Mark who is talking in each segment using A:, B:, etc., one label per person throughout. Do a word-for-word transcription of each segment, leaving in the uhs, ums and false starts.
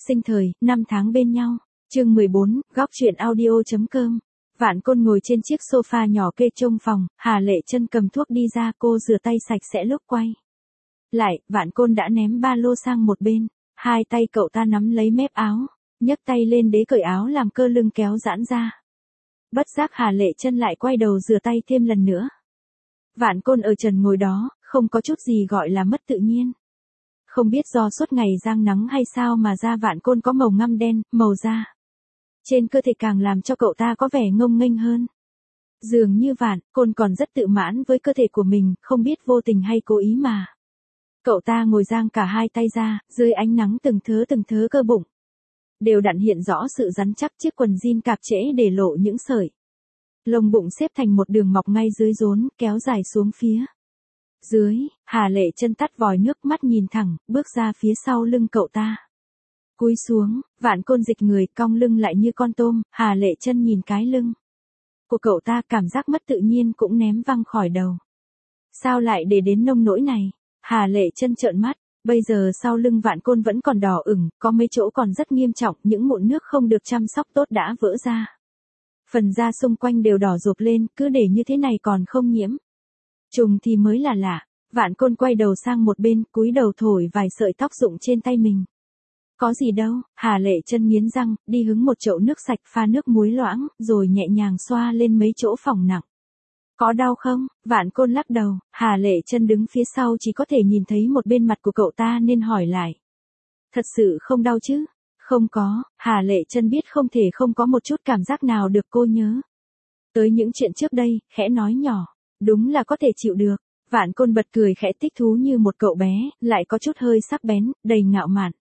A: sinh thời, năm tháng bên nhau. Chương mười bốn, góc truyện audio.com. Vạn Côn ngồi trên chiếc sofa nhỏ kê trong phòng, Hà Lệ Chân cầm thuốc đi ra, cô rửa tay sạch sẽ lúc quay lại, Vạn Côn đã ném ba lô sang một bên, hai tay cậu ta nắm lấy mép áo, nhấc tay lên đế cởi áo làm cơ lưng kéo giãn ra. Bất giác Hà Lệ Chân lại quay đầu rửa tay thêm lần nữa. Vạn Côn ở trần ngồi đó, không có chút gì gọi là mất tự nhiên. Không biết do suốt ngày giang nắng hay sao mà da Vạn Côn có màu ngăm đen, màu da trên cơ thể càng làm cho cậu ta có vẻ ngông nghênh hơn. Dường như Vạn Côn còn rất tự mãn với cơ thể của mình, không biết vô tình hay cố ý mà. Cậu ta ngồi giang cả hai tay ra, dưới ánh nắng từng thớ từng thớ cơ bụng. Đều đặn hiện rõ sự rắn chắc, chiếc quần jean cạp trễ để lộ những sợi lông bụng xếp thành một đường mọc ngay dưới rốn, kéo dài xuống phía dưới. Hà Lệ Chân tắt vòi nước, mắt nhìn thẳng, bước ra phía sau lưng cậu ta. Cúi xuống, Vạn Côn dịch người, cong lưng lại như con tôm, Hà Lệ Chân nhìn cái lưng của cậu ta, cảm giác mất tự nhiên cũng ném văng khỏi đầu. Sao lại để đến nông nỗi này? Hà Lệ Chân trợn mắt, bây giờ sau lưng Vạn Côn vẫn còn đỏ ửng, có mấy chỗ còn rất nghiêm trọng, những mụn nước không được chăm sóc tốt đã vỡ ra. Phần da xung quanh đều đỏ rộp lên, cứ để như thế này còn không nhiễm trùng thì mới là lạ. Vạn Côn quay đầu sang một bên, cúi đầu thổi vài sợi tóc rụng trên tay mình. Có gì đâu, Hà Lệ Chân nghiến răng, đi hứng một chậu nước sạch pha nước muối loãng, rồi nhẹ nhàng xoa lên mấy chỗ phỏng nặng. Có đau không? Vạn Côn lắc đầu, Hà Lệ Chân đứng phía sau chỉ có thể nhìn thấy một bên mặt của cậu ta nên hỏi lại. Thật sự không đau chứ? Không có, Hà Lệ Chân biết không thể không có một chút cảm giác nào được, cô nhớ tới những chuyện trước đây, khẽ nói nhỏ. Đúng là có thể chịu được. Vạn Côn bật cười khẽ thích thú như một cậu bé, lại có chút hơi sắc bén, đầy ngạo mạn.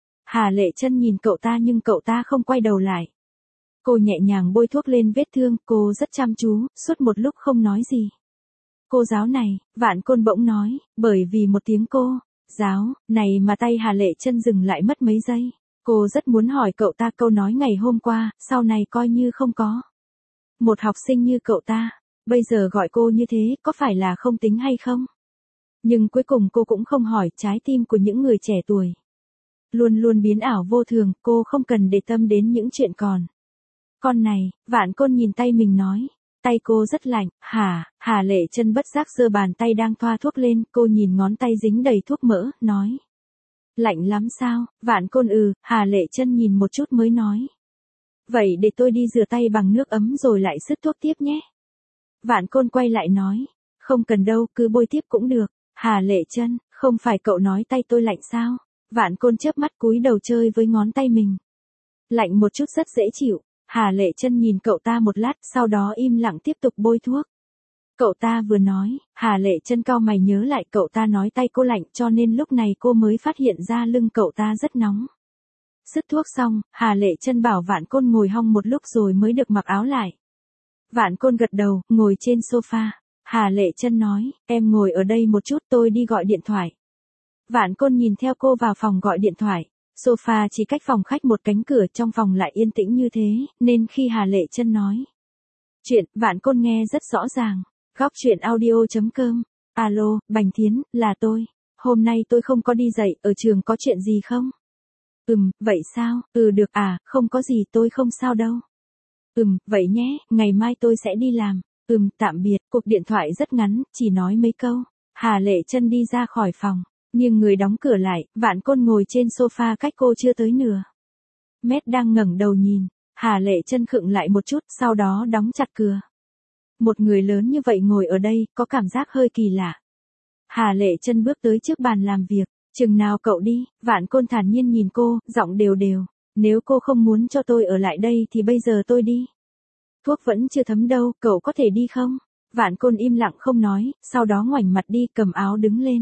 A: Hà Lệ Chân nhìn cậu ta nhưng cậu ta không quay đầu lại. Cô nhẹ nhàng bôi thuốc lên vết thương, cô rất chăm chú, suốt một lúc không nói gì. Cô giáo này, Vạn Côn bỗng nói, bởi vì một tiếng cô giáo này mà tay Hà Lệ Chân dừng lại mất mấy giây. Cô rất muốn hỏi cậu ta câu nói ngày hôm qua, sau này coi như không có một học sinh như cậu ta. Bây giờ gọi cô như thế, có phải là không tính hay không? Nhưng cuối cùng cô cũng không hỏi, trái tim của những người trẻ tuổi luôn luôn biến ảo vô thường, cô không cần để tâm đến những chuyện còn con này. Vạn Côn nhìn tay mình nói, tay cô rất lạnh. Hả? Hà Lệ Chân bất giác giơ bàn tay đang thoa thuốc lên, cô nhìn ngón tay dính đầy thuốc mỡ, nói. Lạnh lắm sao? Vạn Côn ừ, Hà Lệ Chân nhìn một chút mới nói. Vậy để tôi đi rửa tay bằng nước ấm rồi lại sứt thuốc tiếp nhé. Vạn Côn quay lại nói, không cần đâu, cứ bôi tiếp cũng được. Hà Lệ Chân, không phải cậu nói tay tôi lạnh sao? Vạn Côn chớp mắt cúi đầu chơi với ngón tay mình. Lạnh một chút rất dễ chịu. Hà Lệ Chân nhìn cậu ta một lát, sau đó im lặng tiếp tục bôi thuốc. Cậu ta vừa nói, Hà Lệ Chân cau mày nhớ lại cậu ta nói tay cô lạnh, cho nên lúc này cô mới phát hiện ra lưng cậu ta rất nóng. Sứt thuốc xong, Hà Lệ Chân bảo Vạn Côn ngồi hong một lúc rồi mới được mặc áo lại. Vạn Côn gật đầu, ngồi trên sofa. Hà Lệ Chân nói, em ngồi ở đây một chút, tôi đi gọi điện thoại. Vạn Côn nhìn theo cô vào phòng gọi điện thoại. Sofa chỉ cách phòng khách một cánh cửa, trong phòng lại yên tĩnh như thế, nên khi Hà Lệ Chân nói chuyện, Vạn Côn nghe rất rõ ràng. Góc truyện audio.com. Alo, Bành Thiến, là tôi. Hôm nay tôi không có đi dạy, ở trường có chuyện gì không? Ừm, vậy sao? Ừ được à, không có gì, tôi không sao đâu. Ừm, vậy nhé, ngày mai tôi sẽ đi làm. Ừm, tạm biệt. Cuộc điện thoại rất ngắn, chỉ nói mấy câu. Hà Lệ Chân đi ra khỏi phòng, nhưng người đóng cửa lại. Vạn Côn ngồi trên sofa cách cô chưa tới nửa mét đang ngẩng đầu nhìn. Hà Lệ Chân khựng lại một chút, sau đó đóng chặt cửa. Một người lớn như vậy ngồi ở đây, có cảm giác hơi kỳ lạ. Hà Lệ Chân bước tới trước bàn làm việc. Chừng nào cậu đi? Vạn Côn thản nhiên nhìn cô, giọng đều đều. Nếu cô không muốn cho tôi ở lại đây thì bây giờ tôi đi. Thuốc vẫn chưa thấm đâu, cậu có thể đi không? Vạn Côn im lặng không nói, sau đó ngoảnh mặt đi, cầm áo đứng lên.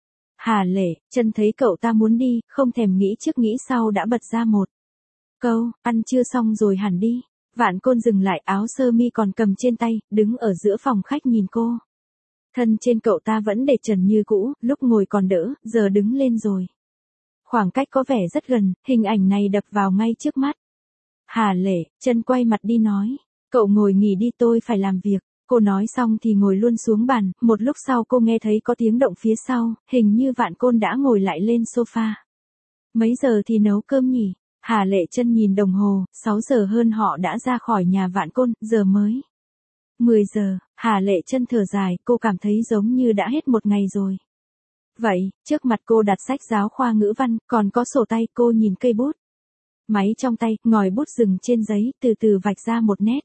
A: Hà Lệ Chân thấy cậu ta muốn đi, không thèm nghĩ trước nghĩ sau đã bật ra một câu, ăn chưa xong rồi hẳn đi. Vạn Côn dừng lại, áo sơ mi còn cầm trên tay, đứng ở giữa phòng khách nhìn cô. Thân trên cậu ta vẫn để trần như cũ, lúc ngồi còn đỡ, giờ đứng lên rồi. Khoảng cách có vẻ rất gần, hình ảnh này đập vào ngay trước mắt. Hà Lệ Chân quay mặt đi nói, cậu ngồi nghỉ đi, tôi phải làm việc. Cô nói xong thì ngồi luôn xuống bàn, một lúc sau cô nghe thấy có tiếng động phía sau, hình như Vạn Côn đã ngồi lại lên sofa. Mấy giờ thì nấu cơm nhỉ? Hà Lệ Chân nhìn đồng hồ, sáu giờ hơn họ đã ra khỏi nhà Vạn Côn, giờ mới mười giờ, Hà Lệ Chân thở dài, cô cảm thấy giống như đã hết một ngày rồi. Vậy, trước mặt cô đặt sách giáo khoa ngữ văn, còn có sổ tay, cô nhìn cây bút. Máy trong tay, ngòi bút dừng trên giấy, từ từ vạch ra một nét.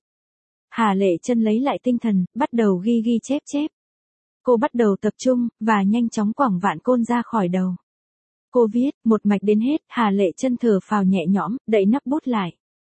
A: Hà Lệ Chân lấy lại tinh thần, bắt đầu ghi ghi chép chép. Cô bắt đầu tập trung, và nhanh chóng quẳng Vạn Côn ra khỏi đầu. Cô viết, một mạch đến hết, Hà Lệ Chân thở phào nhẹ nhõm, đậy nắp bút lại.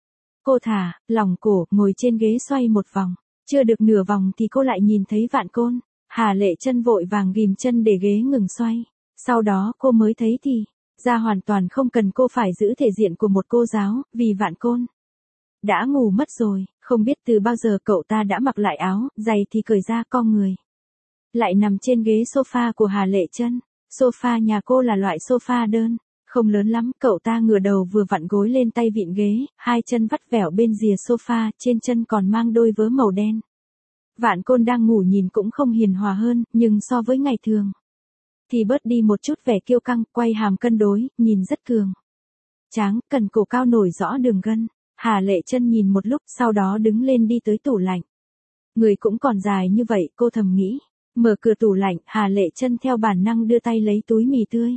A: Cô thả, lòng cổ, ngồi trên ghế xoay một vòng. Chưa được nửa vòng thì cô lại nhìn thấy Vạn Côn. Hà Lệ Chân vội vàng ghim chân để ghế ngừng xoay. Sau đó cô mới thấy thì, ra hoàn toàn không cần cô phải giữ thể diện của một cô giáo, vì Vạn Côn đã ngủ mất rồi, không biết từ bao giờ cậu ta đã mặc lại áo, giày thì cởi ra, con người lại nằm trên ghế sofa của Hà Lệ Chân. Sofa nhà cô là loại sofa đơn, không lớn lắm, cậu ta ngửa đầu vừa vặn gối lên tay vịn ghế, hai chân vắt vẻo bên rìa sofa, trên chân còn mang đôi vớ màu đen. Vạn Côn đang ngủ nhìn cũng không hiền hòa hơn, nhưng so với ngày thường thì bớt đi một chút vẻ kiêu căng, quay hàm cân đối, nhìn rất cường tráng, cần cổ cao nổi rõ đường gân. Hà Lệ Chân nhìn một lúc, sau đó đứng lên đi tới tủ lạnh. Người cũng còn dài như vậy, cô thầm nghĩ. Mở cửa tủ lạnh, Hà Lệ Chân theo bản năng đưa tay lấy túi mì tươi.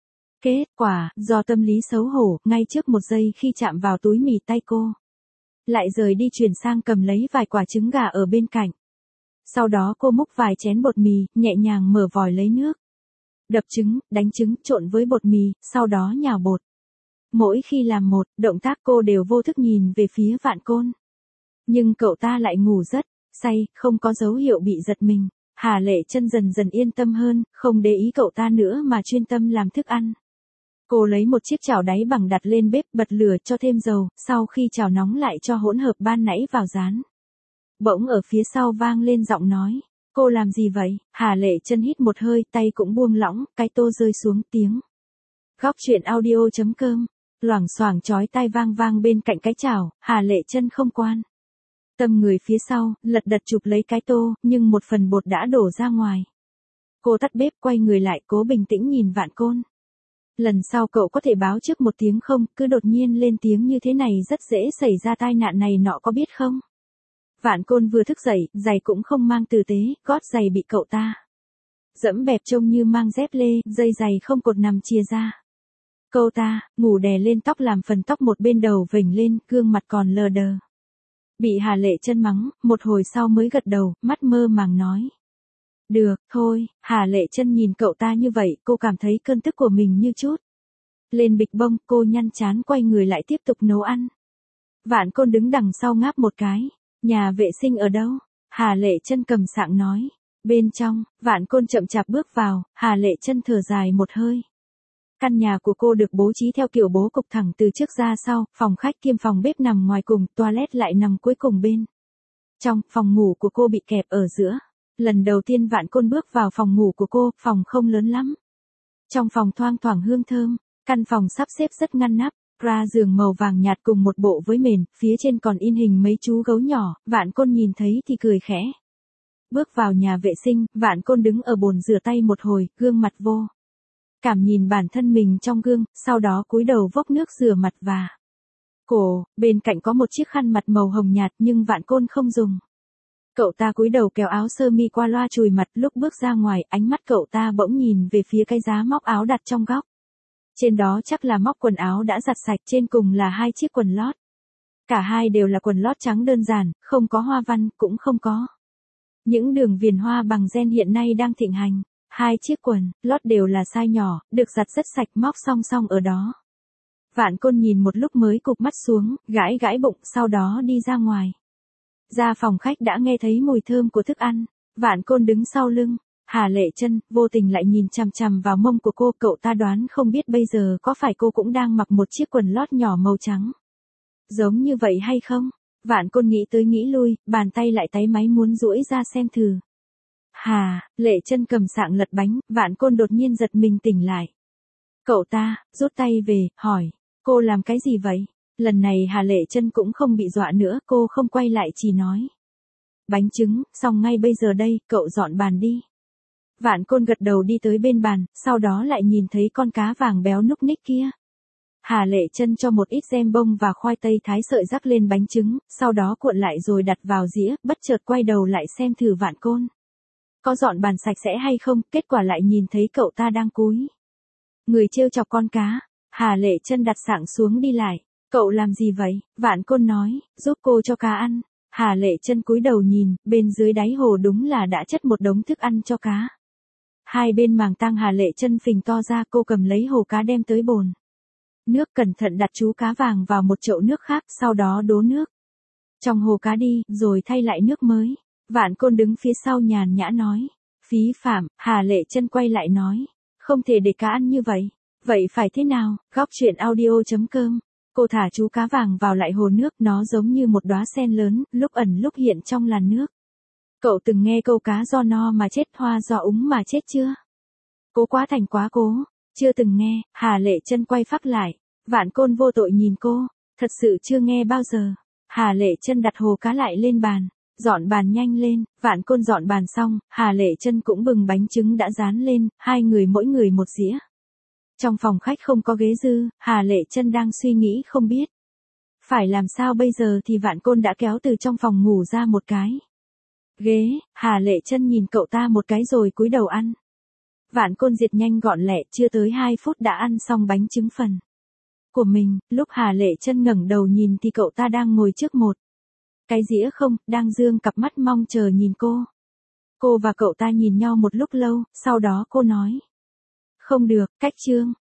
A: Kết quả, do tâm lý xấu hổ, ngay trước một giây khi chạm vào túi mì tay cô lại rời đi chuyển sang cầm lấy vài quả trứng gà ở bên cạnh. Sau đó cô múc vài chén bột mì, nhẹ nhàng mở vòi lấy nước. Đập trứng, đánh trứng, trộn với bột mì, sau đó nhào bột. Mỗi khi làm một, động tác cô đều vô thức nhìn về phía Vạn Côn. Nhưng cậu ta lại ngủ rất say, không có dấu hiệu bị giật mình. Hà Lệ Chân dần dần yên tâm hơn, không để ý cậu ta nữa mà chuyên tâm làm thức ăn. Cô lấy một chiếc chảo đáy bằng đặt lên bếp, bật lửa cho thêm dầu, sau khi chảo nóng lại cho hỗn hợp ban nãy vào rán. Bỗng ở phía sau vang lên giọng nói. Cô làm gì vậy? Hà Lệ Chân hít một hơi, tay cũng buông lỏng, cái tô rơi xuống, tiếng Góc truyện audio chấm com loảng xoảng chói tai vang vang bên cạnh cái chảo. Hà Lệ Chân không quan tâm người phía sau, lật đật chụp lấy cái tô, nhưng một phần bột đã đổ ra ngoài. Cô tắt bếp, quay người lại, cố bình tĩnh nhìn Vạn Côn. Lần sau cậu có thể báo trước một tiếng không, cứ đột nhiên lên tiếng như thế này rất dễ xảy ra tai nạn này nọ, có biết không? Vạn Côn vừa thức dậy, giày cũng không mang tử tế, gót giày bị cậu ta dẫm bẹp trông như mang dép lê, dây giày không cột nằm chia ra. Cậu ta, ngủ đè lên tóc làm phần tóc một bên đầu vểnh lên, gương mặt còn lờ đờ. Bị Hà Lệ Chân mắng, một hồi sau mới gật đầu, mắt mơ màng nói. Được, thôi. Hà Lệ Chân nhìn cậu ta như vậy, cô cảm thấy cơn tức của mình như chút lên bịch bông, cô nhăn trán quay người lại tiếp tục nấu ăn. Vạn Côn đứng đằng sau ngáp một cái. Nhà vệ sinh ở đâu? Hà Lệ Chân cầm sạng nói. Bên trong. Vạn Côn chậm chạp bước vào, Hà Lệ Chân thở dài một hơi. Căn nhà của cô được bố trí theo kiểu bố cục thẳng từ trước ra sau, phòng khách kiêm phòng bếp nằm ngoài cùng, toilet lại nằm cuối cùng bên trong, phòng ngủ của cô bị kẹp ở giữa. Lần đầu tiên Vạn Côn bước vào phòng ngủ của cô, phòng không lớn lắm. Trong phòng thoang thoảng hương thơm, căn phòng sắp xếp rất ngăn nắp, ra giường màu vàng nhạt cùng một bộ với mền, phía trên còn in hình mấy chú gấu nhỏ, Vạn Côn nhìn thấy thì cười khẽ. Bước vào nhà vệ sinh, Vạn Côn đứng ở bồn rửa tay một hồi, gương mặt vô cảm nhìn bản thân mình trong gương, sau đó cúi đầu vốc nước rửa mặt và cổ, bên cạnh có một chiếc khăn mặt màu hồng nhạt nhưng Vạn Côn không dùng. Cậu ta cúi đầu kéo áo sơ mi qua loa chùi mặt, lúc bước ra ngoài, ánh mắt cậu ta bỗng nhìn về phía cái giá móc áo đặt trong góc. Trên đó chắc là móc quần áo đã giặt sạch, trên cùng là hai chiếc quần lót. Cả hai đều là quần lót trắng đơn giản, không có hoa văn, cũng không có những đường viền hoa bằng ren hiện nay đang thịnh hành. Hai chiếc quần lót đều là size nhỏ, được giặt rất sạch, móc song song ở đó. Vạn Côn nhìn một lúc mới cụp mắt xuống, gãi gãi bụng, sau đó đi ra ngoài. Ra phòng khách đã nghe thấy mùi thơm của thức ăn. Vạn Côn đứng sau lưng Hà Lệ Chân, vô tình lại nhìn chằm chằm vào mông của cô, cậu ta đoán không biết bây giờ có phải cô cũng đang mặc một chiếc quần lót nhỏ màu trắng giống như vậy hay không? Vạn Côn nghĩ tới nghĩ lui, bàn tay lại táy máy muốn duỗi ra xem thử. Hà Lệ Chân cầm sạng lật bánh, Vạn Côn đột nhiên giật mình tỉnh lại. Cậu ta rút tay về, hỏi, cô làm cái gì vậy? Lần này Hà Lệ Chân cũng không bị dọa nữa, cô không quay lại chỉ nói. Bánh trứng, xong ngay bây giờ đây, cậu dọn bàn đi. Vạn Côn gật đầu đi tới bên bàn, sau đó lại nhìn thấy con cá vàng béo núc ních kia. Hà Lệ Chân cho một ít gem bông và khoai tây thái sợi rắc lên bánh trứng, sau đó cuộn lại rồi đặt vào dĩa, bất chợt quay đầu lại xem thử Vạn Côn có dọn bàn sạch sẽ hay không, kết quả lại nhìn thấy cậu ta đang cúi người trêu chọc con cá. Hà Lệ Chân đặt sạng xuống đi lại. Cậu làm gì vậy? Vạn Côn nói, giúp cô cho cá ăn. Hà Lệ Chân cúi đầu nhìn, bên dưới đáy hồ đúng là đã chất một đống thức ăn cho cá. Hai bên màng tang Hà Lệ Chân phình to ra, cô cầm lấy hồ cá đem tới bồn nước, cẩn thận đặt chú cá vàng vào một chậu nước khác, sau đó đổ nước trong hồ cá đi, rồi thay lại nước mới. Vạn Côn đứng phía sau nhàn nhã nói, phí phạm. Hà Lệ Chân quay lại nói, không thể để cá ăn như vậy. Vậy phải thế nào? Góc truyện audio.com. Cô thả chú cá vàng vào lại hồ nước, nó giống như một đóa sen lớn, lúc ẩn lúc hiện trong làn nước. Cậu từng nghe câu cá do no mà chết, hoa do úng mà chết chưa? Cố quá thành quá cố. Chưa từng nghe. Hà Lệ Chân quay phác lại. Vạn Côn vô tội nhìn cô, thật sự chưa nghe bao giờ. Hà Lệ Chân đặt hồ cá lại lên bàn, dọn bàn nhanh lên. Vạn Côn dọn bàn xong, Hà Lệ Chân cũng bừng bánh trứng đã rán lên, hai người mỗi người một dĩa. Trong phòng khách không có ghế dư, Hà Lệ Chân đang suy nghĩ không biết phải làm sao bây giờ thì Vạn Côn đã kéo từ trong phòng ngủ ra một cái ghế. Hà Lệ Chân nhìn cậu ta một cái rồi cúi đầu ăn. Vạn Côn diệt nhanh gọn lẹ, chưa tới hai phút đã ăn xong bánh trứng phần của mình. Lúc Hà Lệ Chân ngẩng đầu nhìn thì cậu ta đang ngồi trước một cái dĩa không, đang dương cặp mắt mong chờ nhìn cô. Cô và cậu ta nhìn nhau một lúc lâu, sau đó cô nói, không được, cách chương.